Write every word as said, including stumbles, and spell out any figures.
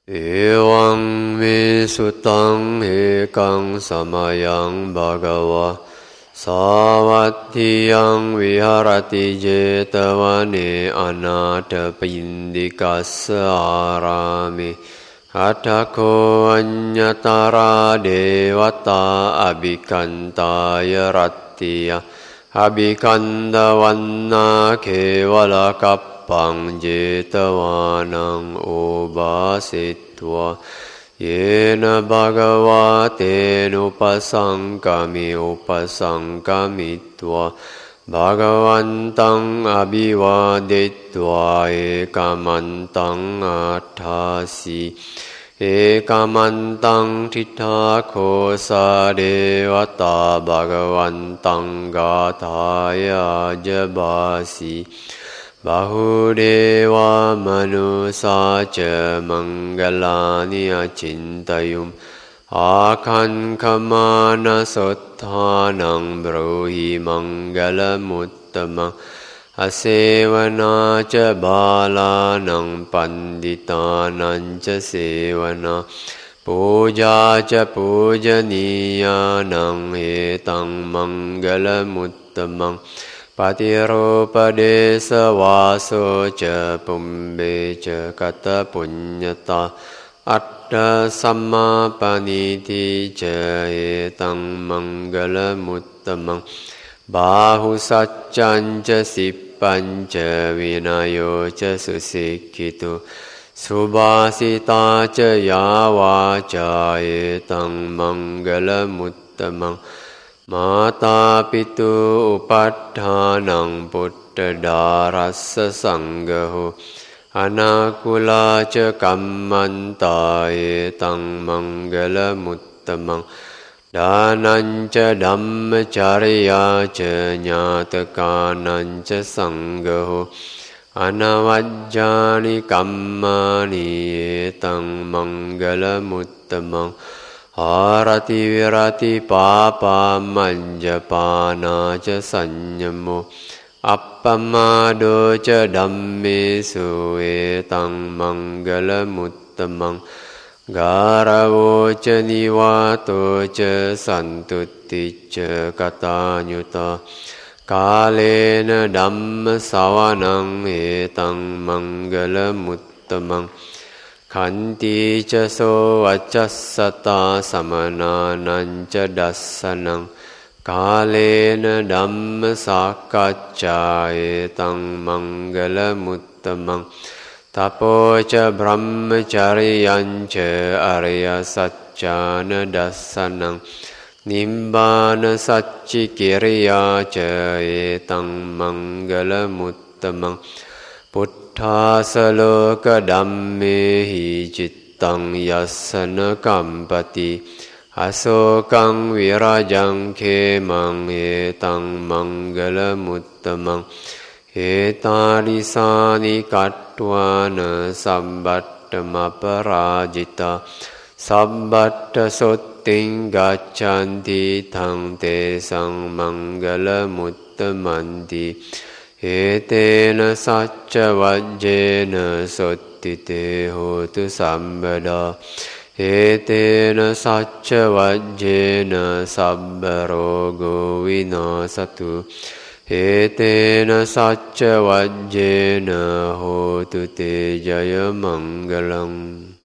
เอวังมิสุตังเอกังสมัยังภะคะวะสาวัตถิยังวิหารติเจตวะเนอนาถปิณฑิกัสสะอารามิอัตถโคอัญญตาราเดวตาอภิคันตายรัตติยอภิคันตวันนาเขวลกัปปังเจตวานังอุบาสิตวะเยนะภะคะวะเตนุปสังกามิอุปสังกามิตวะภะคะวันตังอภิวาเดตวะเอกมันตังอัฏฐาสิเอกมันตังทิฏฐาโคสะเดวตาภะคะวันตังกาถายาจบาสิบาหุเดวามนุสาจมังกลานิอจินตยุมอาคันขมานะสุทธานังบรูหิมังกลมุตตมังอเสวนาจะบาลานังปันดิตานันจะเสวนาปูจาจะปูจนียานังเอตังมังกลมุตตมังปฏิรูปเดสวาโสจะปุมเบจะกัตปุญญตาอัตตสัมมาปณิทิจะเอตังมังกลมุตตมังบาหุสัจจัญจะสิปปัญจะวินัยจะสุสิกิตุสุบาสิตาจะยาวาจาเอตังมังกลมุตตมังมาตาปิตุอุปัฏฐานังพุทธดารัสสะสังฆโหอนาคุลาจะกัมมันตาเอตังมังกลมุตตมังดานัญจะดัมมจาริยาจะญาตกานัญจะสังฆโหอนาวัจจานิกัมมานิเอตังมังกลมุตตมังหารติวิรติปาปามัญจปานาจะสัญญโมอัปปมาโดจะดัมเมสุเอตังมังกลมุตตมังการโวจะนิวาโตจะสันตุติจะกตาญุตากาเลนะดัมมสาวนังเอตังมังกลมุตตมังขันติจะโสวัจจัสสตาสมนานันจะดัสสนังกาเลนะดัมมสักกัจจาเอตังมังกลมุตตมังตโปจะบรมจาริยัญจะอริยสัจจานดัสสนังนิมบานสัจจิกิริยาจะเอตังมังกลมุตตมังพุทธาสโลกดัมเมหิจิตตังยัสสนกัมปติอโศกังวิราจังเขมังเอตังมังกลมุตตมังเอตาลิสานิกัตถวานะสัมบัตตมปราจิตาสัมบัตตสุตติงกัจฉันติทังเตสังมังกลมุตตมันติเอเตนะสัจจวัจเจนะสุตติเตโหตุสัมปดาเอเตนะสัจจวัจเจนะสัพพโรโกวินาศตุเอเตนะสัจจวัจเจนะโหตุเตจยมังกลัง